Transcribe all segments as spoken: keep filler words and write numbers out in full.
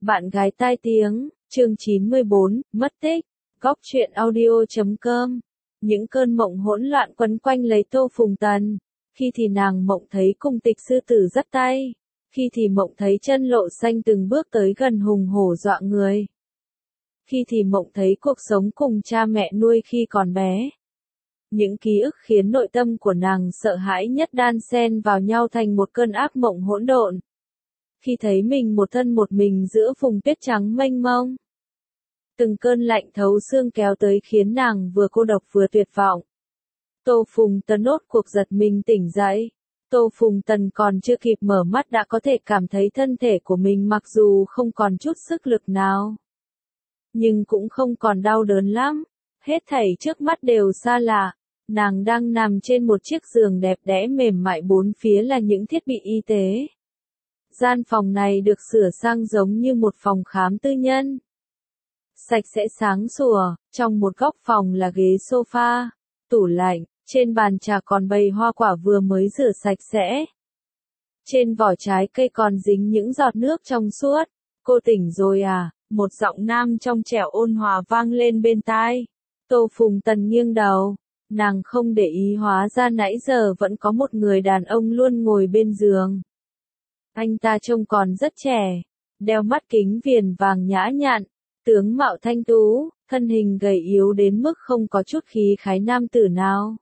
Bạn gái tai tiếng, chương chín mươi bốn, mất tích, góc truyện audio chấm com. Những cơn mộng hỗn loạn quấn quanh lấy Tô Phùng Tần. Khi thì nàng mộng thấy cung tịch sư tử dắt tay, khi thì mộng thấy chân lộ xanh từng bước tới gần hùng hổ dọa người. Khi thì mộng thấy cuộc sống cùng cha mẹ nuôi khi còn bé. Những ký ức khiến nội tâm của nàng sợ hãi nhất đan xen vào nhau thành một cơn ác mộng hỗn độn. Khi thấy mình một thân một mình giữa vùng tuyết trắng mênh mông. Từng cơn lạnh thấu xương kéo tới khiến nàng vừa cô độc vừa tuyệt vọng. Tô Phùng Tần nốt cuộc giật mình tỉnh dậy. Tô Phùng Tần còn chưa kịp mở mắt đã có thể cảm thấy thân thể của mình mặc dù không còn chút sức lực nào. Nhưng cũng không còn đau đớn lắm. Hết thảy trước mắt đều xa lạ. Nàng đang nằm trên một chiếc giường đẹp đẽ mềm mại, bốn phía là những thiết bị y tế. Gian phòng này được sửa sang giống như một phòng khám tư nhân. Sạch sẽ sáng sủa, trong một góc phòng là ghế sofa, tủ lạnh, trên bàn trà còn bày hoa quả vừa mới rửa sạch sẽ. Trên vỏ trái cây còn dính những giọt nước trong suốt. Cô tỉnh rồi à? Một giọng nam trong trẻo ôn hòa vang lên bên tai. Tô Phùng Tần nghiêng đầu, nàng không để ý hóa ra nãy giờ vẫn có một người đàn ông luôn ngồi bên giường. Anh ta trông còn rất trẻ, đeo mắt kính viền vàng nhã nhặn, tướng mạo thanh tú, thân hình gầy yếu đến mức không có chút khí khái nam tử nào.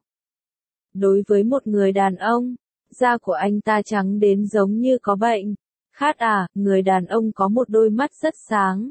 Đối với một người đàn ông, da của anh ta trắng đến giống như có bệnh. Khát à, người đàn ông có một đôi mắt rất sáng,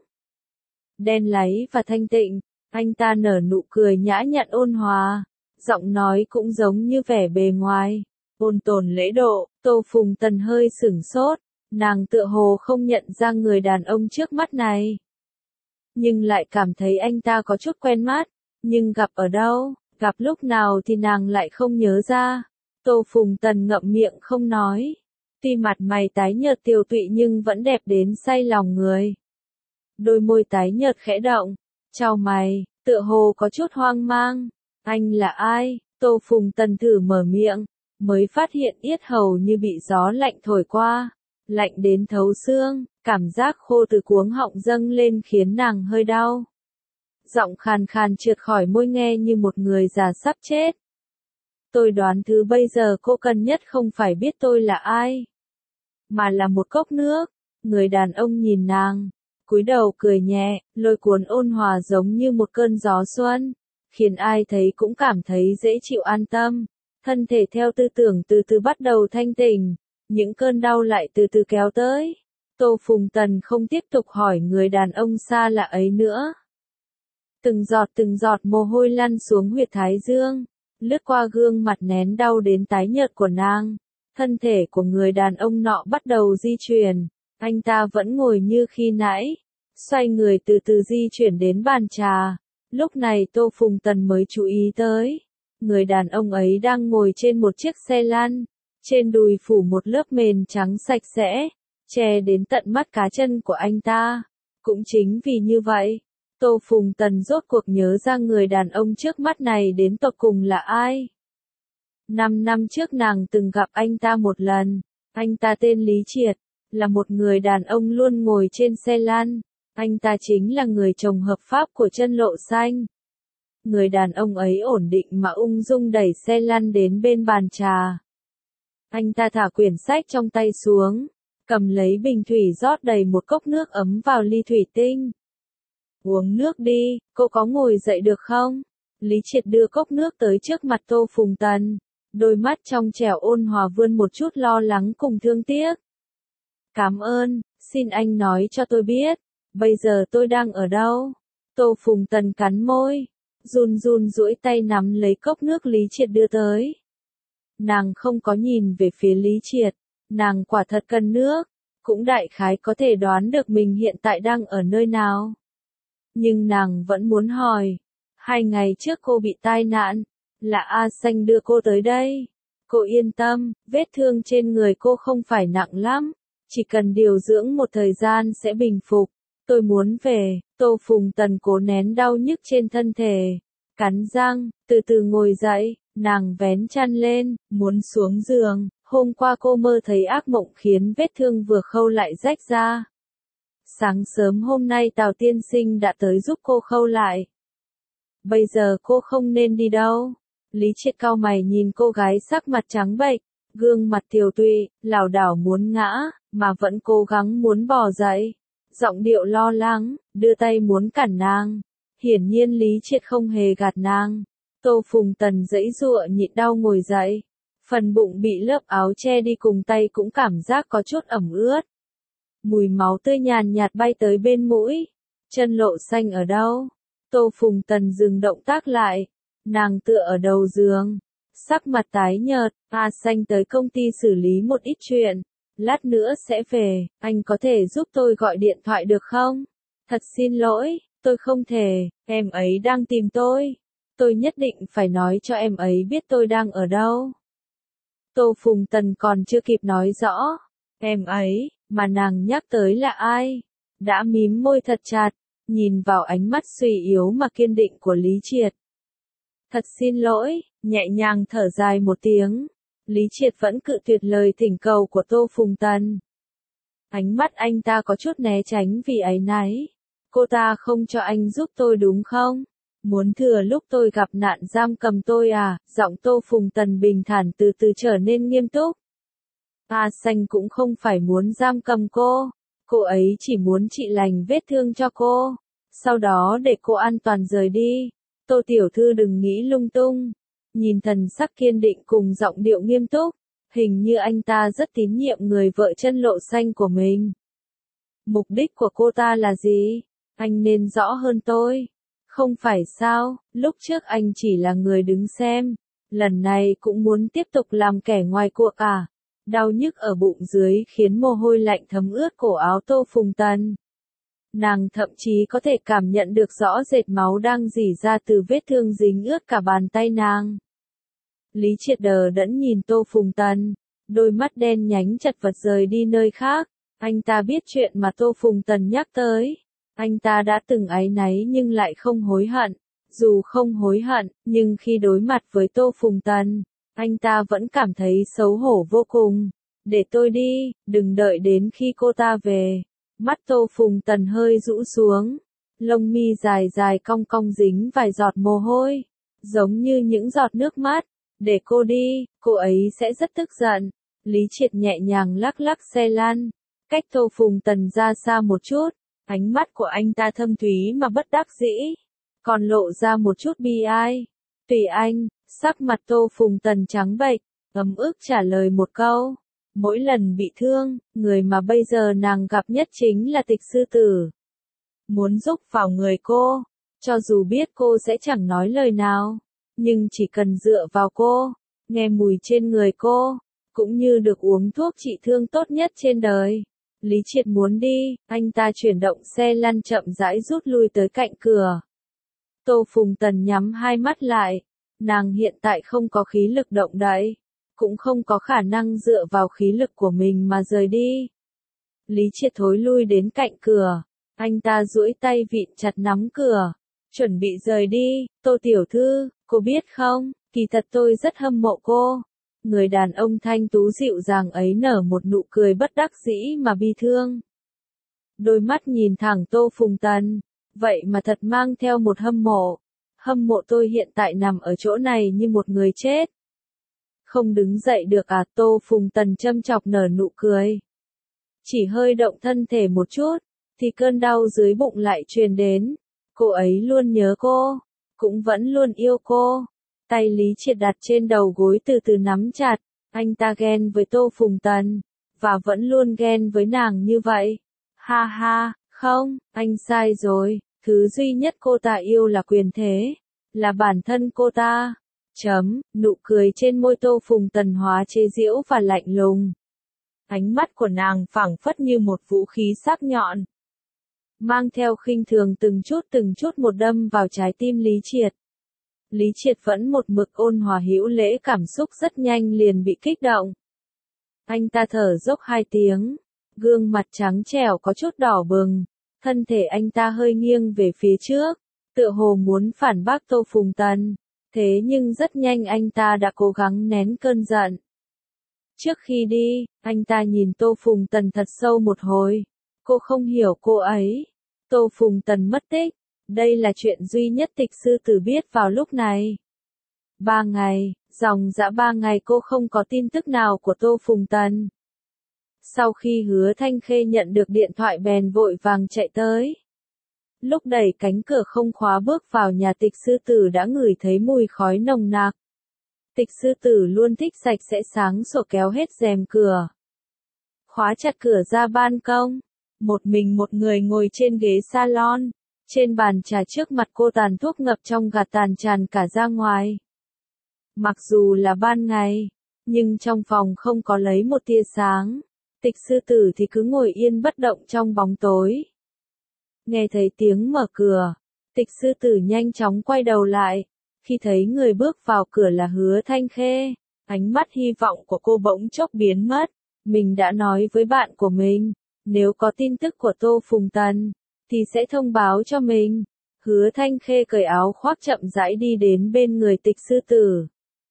đen láy và thanh tịnh, anh ta nở nụ cười nhã nhặn ôn hòa, giọng nói cũng giống như vẻ bề ngoài, ôn tồn lễ độ. Tô Phùng Tần hơi sửng sốt, nàng tựa hồ không nhận ra người đàn ông trước mắt này. Nhưng lại cảm thấy anh ta có chút quen mắt, nhưng gặp ở đâu, gặp lúc nào thì nàng lại không nhớ ra. Tô Phùng Tần ngậm miệng không nói, tuy mặt mày tái nhợt tiều tụy nhưng vẫn đẹp đến say lòng người. Đôi môi tái nhợt khẽ động, chau mày, tựa hồ có chút hoang mang. Anh là ai? Tô Phùng Tần thử mở miệng, mới phát hiện yết hầu như bị gió lạnh thổi qua, lạnh đến thấu xương, cảm giác khô từ cuống họng dâng lên khiến nàng hơi đau. Giọng khàn khàn trượt khỏi môi nghe như một người già sắp chết. Tôi đoán thứ bây giờ cô cần nhất không phải biết tôi là ai, mà là một cốc nước. Người đàn ông nhìn nàng, cúi đầu cười nhẹ, lôi cuốn ôn hòa giống như một cơn gió xuân, khiến ai thấy cũng cảm thấy dễ chịu an tâm. Thân thể theo tư tưởng từ từ bắt đầu thanh tỉnh, những cơn đau lại từ từ kéo tới. Tô Phùng Tần không tiếp tục hỏi người đàn ông xa lạ ấy nữa. Từng giọt từng giọt mồ hôi lăn xuống huyệt thái dương, lướt qua gương mặt nén đau đến tái nhợt của nàng. Thân thể của người đàn ông nọ bắt đầu di chuyển, anh ta vẫn ngồi như khi nãy, xoay người từ từ di chuyển đến bàn trà. Lúc này Tô Phùng Tần mới chú ý tới, người đàn ông ấy đang ngồi trên một chiếc xe lăn, trên đùi phủ một lớp mền trắng sạch sẽ, che đến tận mắt cá chân của anh ta. Cũng chính vì như vậy, Tô Phùng Tần rốt cuộc nhớ ra người đàn ông trước mắt này đến tột cùng là ai. Năm năm trước nàng từng gặp anh ta một lần, anh ta tên Lý Triệt, là một người đàn ông luôn ngồi trên xe lăn. Anh ta chính là người chồng hợp pháp của chân lộ xanh. Người đàn ông ấy ổn định mà ung dung đẩy xe lăn đến bên bàn trà. Anh ta thả quyển sách trong tay xuống, cầm lấy bình thủy rót đầy một cốc nước ấm vào ly thủy tinh. Uống nước đi, cô có ngồi dậy được không? Lý Triệt đưa cốc nước tới trước mặt Tô Phùng Tần, đôi mắt trong trẻo ôn hòa vươn một chút lo lắng cùng thương tiếc. Cảm ơn, xin anh nói cho tôi biết, bây giờ tôi đang ở đâu? Tô Phùng Tần cắn môi, run run duỗi tay nắm lấy cốc nước Lý Triệt đưa tới. Nàng không có nhìn về phía Lý Triệt, nàng quả thật cần nước, cũng đại khái có thể đoán được mình hiện tại đang ở nơi nào. Nhưng nàng vẫn muốn hỏi, hai ngày trước cô bị tai nạn, là A Xanh đưa cô tới đây. Cô yên tâm, vết thương trên người cô không phải nặng lắm, chỉ cần điều dưỡng một thời gian sẽ bình phục. Tôi muốn về. Tô Phùng Tần cố nén đau nhức trên thân thể, cắn răng, từ từ ngồi dậy, nàng vén chăn lên, muốn xuống giường. Hôm qua cô mơ thấy ác mộng khiến vết thương vừa khâu lại rách ra. Sáng sớm hôm nay Tào tiên sinh đã tới giúp cô khâu lại. Bây giờ cô không nên đi đâu. Lý Triệt cau mày nhìn cô gái sắc mặt trắng bệch, gương mặt tiều tụy, lảo đảo muốn ngã, mà vẫn cố gắng muốn bò dậy. Giọng điệu lo lắng, đưa tay muốn cản nàng. Hiển nhiên Lý Triệt không hề gạt nàng. Tô Phùng Tần giãy giụa nhịn đau ngồi dậy. Phần bụng bị lớp áo che đi cùng tay cũng cảm giác có chút ẩm ướt. Mùi máu tươi nhàn nhạt bay tới bên mũi. Chân Lộ Xanh ở đâu? Tô Phùng Tần dừng động tác lại. Nàng tựa ở đầu giường. Sắc mặt tái nhợt, A Xanh tới công ty xử lý một ít chuyện. Lát nữa sẽ về, anh có thể giúp tôi gọi điện thoại được không? Thật xin lỗi, tôi không thể, em ấy đang tìm tôi. Tôi nhất định phải nói cho em ấy biết tôi đang ở đâu. Tô Phùng Tần còn chưa kịp nói rõ. Em ấy, mà nàng nhắc tới là ai? Đã mím môi thật chặt, nhìn vào ánh mắt suy yếu mà kiên định của Lý Triệt. Thật xin lỗi, nhẹ nhàng thở dài một tiếng. Lý Triệt vẫn cự tuyệt lời thỉnh cầu của Tô Phùng Tần. Ánh mắt anh ta có chút né tránh vì áy náy. Cô ta không cho anh giúp tôi đúng không? Muốn thừa lúc tôi gặp nạn giam cầm tôi à? Giọng Tô Phùng Tần bình thản từ từ trở nên nghiêm túc. A Xanh cũng không phải muốn giam cầm cô. Cô ấy chỉ muốn trị lành vết thương cho cô. Sau đó để cô an toàn rời đi. Tô tiểu thư đừng nghĩ lung tung. Nhìn thần sắc kiên định cùng giọng điệu nghiêm túc. Hình như anh ta rất tín nhiệm người vợ Chân Lộ Xanh của mình. Mục đích của cô ta là gì? Anh nên rõ hơn tôi. Không phải sao, lúc trước anh chỉ là người đứng xem. Lần này cũng muốn tiếp tục làm kẻ ngoài cuộc à? Đau nhức ở bụng dưới khiến mồ hôi lạnh thấm ướt cổ áo Tô Phùng Tần. Nàng thậm chí có thể cảm nhận được rõ rệt máu đang rỉ ra từ vết thương dính ướt cả bàn tay nàng. Lý Triệt đờ đẫn nhìn Tô Phùng Tần, đôi mắt đen nhánh chật vật rời đi nơi khác. Anh ta biết chuyện mà Tô Phùng Tần nhắc tới. Anh ta đã từng áy náy nhưng lại không hối hận. Dù không hối hận, nhưng khi đối mặt với Tô Phùng Tần, anh ta vẫn cảm thấy xấu hổ vô cùng. Để tôi đi, đừng đợi đến khi cô ta về. Mắt Tô Phùng Tần hơi rũ xuống. Lông mi dài dài cong cong dính vài giọt mồ hôi. Giống như những giọt nước mắt. Để cô đi, cô ấy sẽ rất tức giận. Lý Triệt nhẹ nhàng lắc lắc xe lăn. Cách Tô Phùng Tần ra xa một chút. Ánh mắt của anh ta thâm thúy mà bất đắc dĩ. Còn lộ ra một chút bi ai. Tùy anh, sắc mặt Tô Phùng Tần trắng bệch, ấm ức trả lời một câu. Mỗi lần bị thương, người mà bây giờ nàng gặp nhất chính là Tịch Sư Tử. Muốn giúp vào người cô, cho dù biết cô sẽ chẳng nói lời nào, nhưng chỉ cần dựa vào cô, nghe mùi trên người cô, cũng như được uống thuốc trị thương tốt nhất trên đời. Lý Triệt muốn đi, anh ta chuyển động xe lăn chậm rãi rút lui tới cạnh cửa. Tô Phùng Tần nhắm hai mắt lại, nàng hiện tại không có khí lực động đậy, cũng không có khả năng dựa vào khí lực của mình mà rời đi. Lý Triệt thối lui đến cạnh cửa, anh ta duỗi tay vịn chặt nắm cửa, chuẩn bị rời đi. Tô tiểu thư, cô biết không, kỳ thật tôi rất hâm mộ cô. Người đàn ông thanh tú dịu dàng ấy nở một nụ cười bất đắc dĩ mà bi thương. Đôi mắt nhìn thẳng Tô Phùng Tần, vậy mà thật mang theo một hâm mộ. Hâm mộ tôi hiện tại nằm ở chỗ này như một người chết. Không đứng dậy được à? Tô Phùng Tần châm chọc nở nụ cười. Chỉ hơi động thân thể một chút, thì cơn đau dưới bụng lại truyền đến. Cô ấy luôn nhớ cô, cũng vẫn luôn yêu cô. Tay Lý Triệt đặt trên đầu gối từ từ nắm chặt. Anh ta ghen với Tô Phùng Tần, và vẫn luôn ghen với nàng như vậy. Ha ha, không, anh sai rồi. Thứ duy nhất cô ta yêu là quyền thế, là bản thân cô ta. Chấm, nụ cười trên môi Tô Phùng Tần hóa chế giễu và lạnh lùng. Ánh mắt của nàng phảng phất như một vũ khí sắc nhọn, mang theo khinh thường từng chút từng chút một đâm vào trái tim Lý Triệt. Lý Triệt vẫn một mực ôn hòa hữu lễ, cảm xúc rất nhanh liền bị kích động. Anh ta thở dốc hai tiếng, gương mặt trắng trẻo có chút đỏ bừng, thân thể anh ta hơi nghiêng về phía trước, tựa hồ muốn phản bác Tô Phùng Tần, thế nhưng rất nhanh anh ta đã cố gắng nén cơn giận. Trước khi đi, anh ta nhìn Tô Phùng Tần thật sâu một hồi, Cô không hiểu cô ấy. Tô Phùng Tần mất tích. Đây là chuyện duy nhất tịch sư tử biết vào lúc này. Ba ngày, dòng dã ba ngày cô không có tin tức nào của Tô Phùng Tần. Sau khi Hứa Thanh Khê nhận được điện thoại bèn vội vàng chạy tới. Lúc đẩy cánh cửa không khóa bước vào nhà tịch sư tử đã ngửi thấy mùi khói nồng nặc. Tịch sư tử luôn thích sạch sẽ sáng sủa kéo hết rèm cửa. Khóa chặt cửa ra ban công. Một mình một người ngồi trên ghế salon. Trên bàn trà trước mặt cô tàn thuốc ngập trong gạt tàn tràn cả ra ngoài. Mặc dù là ban ngày, nhưng trong phòng không có lấy một tia sáng. Tịch sư tử thì cứ ngồi yên bất động trong bóng tối. Nghe thấy tiếng mở cửa, tịch sư tử nhanh chóng quay đầu lại. Khi thấy người bước vào cửa là Hứa Thanh Khê, ánh mắt hy vọng của cô bỗng chốc biến mất. Mình đã nói với bạn của mình, nếu có tin tức của Tô Phùng Tần, thì sẽ thông báo cho mình. Hứa Thanh Khê cởi áo khoác chậm rãi đi đến bên người tịch sư tử.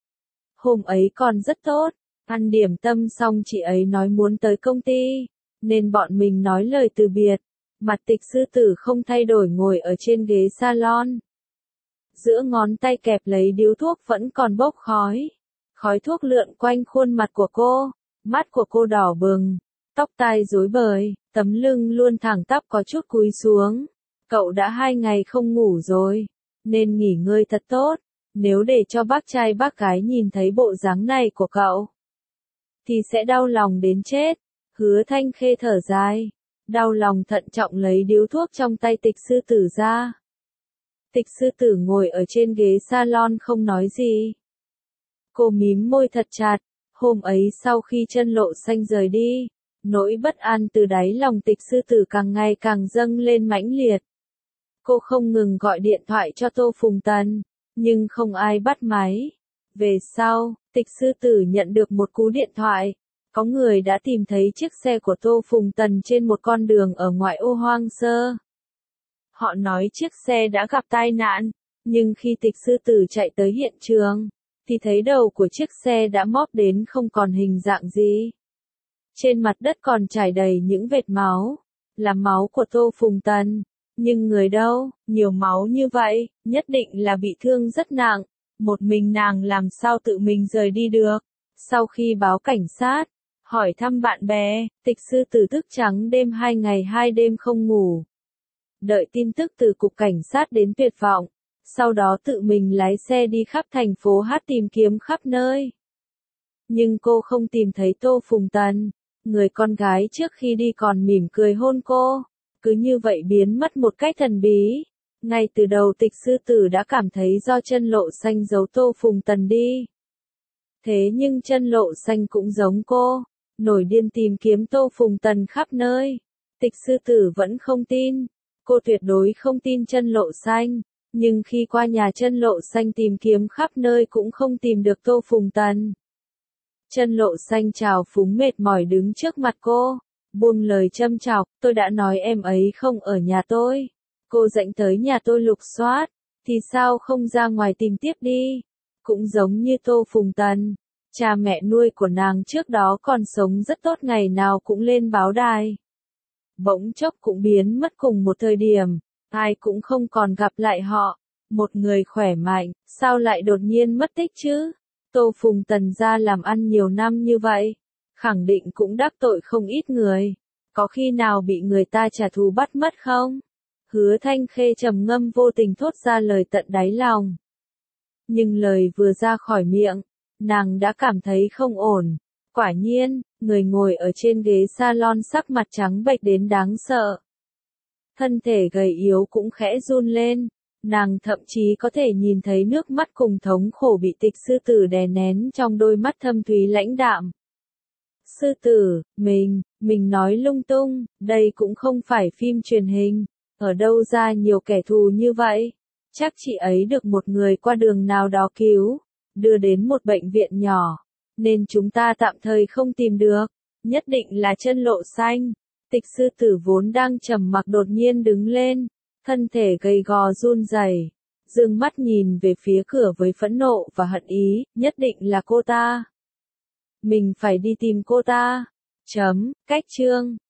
Hôm ấy còn rất tốt, ăn điểm tâm xong chị ấy nói muốn tới công ty, nên bọn mình nói lời từ biệt. Mặt tịch sư tử không thay đổi ngồi ở trên ghế salon. Giữa ngón tay kẹp lấy điếu thuốc vẫn còn bốc khói. Khói thuốc lượn quanh khuôn mặt của cô, mắt của cô đỏ bừng, tóc tai rối bời, tấm lưng luôn thẳng tắp có chút cúi xuống. Cậu đã hai ngày không ngủ rồi, nên nghỉ ngơi thật tốt. Nếu để cho bác trai bác gái nhìn thấy bộ dáng này của cậu, thì sẽ đau lòng đến chết. Hứa Thanh Khê thở dài, đau lòng thận trọng lấy điếu thuốc trong tay tịch sư tử ra. Tịch sư tử ngồi ở trên ghế salon không nói gì. Cô mím môi thật chặt. Hôm ấy sau khi Chân Lộ Xanh rời đi, nỗi bất an từ đáy lòng tịch sư tử càng ngày càng dâng lên mãnh liệt. Cô không ngừng gọi điện thoại cho Tô Phùng Tần, nhưng không ai bắt máy. Về sau, tịch sư tử nhận được một cú điện thoại. Có người đã tìm thấy chiếc xe của Tô Phùng Tần trên một con đường ở ngoại ô hoang sơ. Họ nói chiếc xe đã gặp tai nạn, nhưng khi tịch sư tử chạy tới hiện trường, thì thấy đầu của chiếc xe đã móp đến không còn hình dạng gì. Trên mặt đất còn trải đầy những vệt máu, là máu của Tô Phùng Tần. Nhưng người đâu, nhiều máu như vậy, nhất định là bị thương rất nặng. Một mình nàng làm sao tự mình rời đi được. Sau khi báo cảnh sát, hỏi thăm bạn bè, tịch sư tử thức trắng đêm hai ngày hai đêm không ngủ. Đợi tin tức từ cục cảnh sát đến tuyệt vọng. Sau đó tự mình lái xe đi khắp thành phố Hát tìm kiếm khắp nơi. Nhưng cô không tìm thấy Tô Phùng Tần. Người con gái trước khi đi còn mỉm cười hôn cô. Cứ như vậy biến mất một cách thần bí. Ngay từ đầu tịch sư tử đã cảm thấy do Chân Lộ Xanh giấu Tô Phùng Tần đi. Thế nhưng Chân Lộ Xanh cũng giống cô, nổi điên tìm kiếm Tô Phùng Tần khắp nơi. Tịch sư tử vẫn không tin. Cô tuyệt đối không tin Chân Lộ Xanh. Nhưng khi qua nhà Chân Lộ Xanh tìm kiếm khắp nơi cũng không tìm được Tô Phùng Tần. Chân Lộ Xanh trào phúng mệt mỏi đứng trước mặt cô, buông lời châm chọc, tôi đã nói em ấy không ở nhà tôi. Cô dẫn tới nhà tôi lục soát, thì sao không ra ngoài tìm tiếp đi. Cũng giống như Tô Phùng Tần, cha mẹ nuôi của nàng trước đó còn sống rất tốt ngày nào cũng lên báo đài. Bỗng chốc cũng biến mất cùng một thời điểm, ai cũng không còn gặp lại họ. Một người khỏe mạnh, sao lại đột nhiên mất tích chứ? Tô Phùng Tần ra làm ăn nhiều năm như vậy, khẳng định cũng đắc tội không ít người. Có khi nào bị người ta trả thù bắt mất không? Hứa Thanh Khê trầm ngâm vô tình thốt ra lời tận đáy lòng. Nhưng lời vừa ra khỏi miệng, nàng đã cảm thấy không ổn. Quả nhiên, người ngồi ở trên ghế salon sắc mặt trắng bệch đến đáng sợ. Thân thể gầy yếu cũng khẽ run lên. Nàng thậm chí có thể nhìn thấy nước mắt cùng thống khổ bị tịch sư tử đè nén trong đôi mắt thâm thúy lãnh đạm. Sư tử, mình, mình nói lung tung, đây cũng không phải phim truyền hình, ở đâu ra nhiều kẻ thù như vậy. Chắc chị ấy được một người qua đường nào đó cứu, đưa đến một bệnh viện nhỏ, nên chúng ta tạm thời không tìm được, nhất định là Chân Lộ Xanh. Tịch sư tử vốn đang trầm mặc đột nhiên đứng lên. Thân thể gầy gò run rẩy, dương mắt nhìn về phía cửa với phẫn nộ và hận ý, nhất định là cô ta. Mình phải đi tìm cô ta. Chấm, cách chương.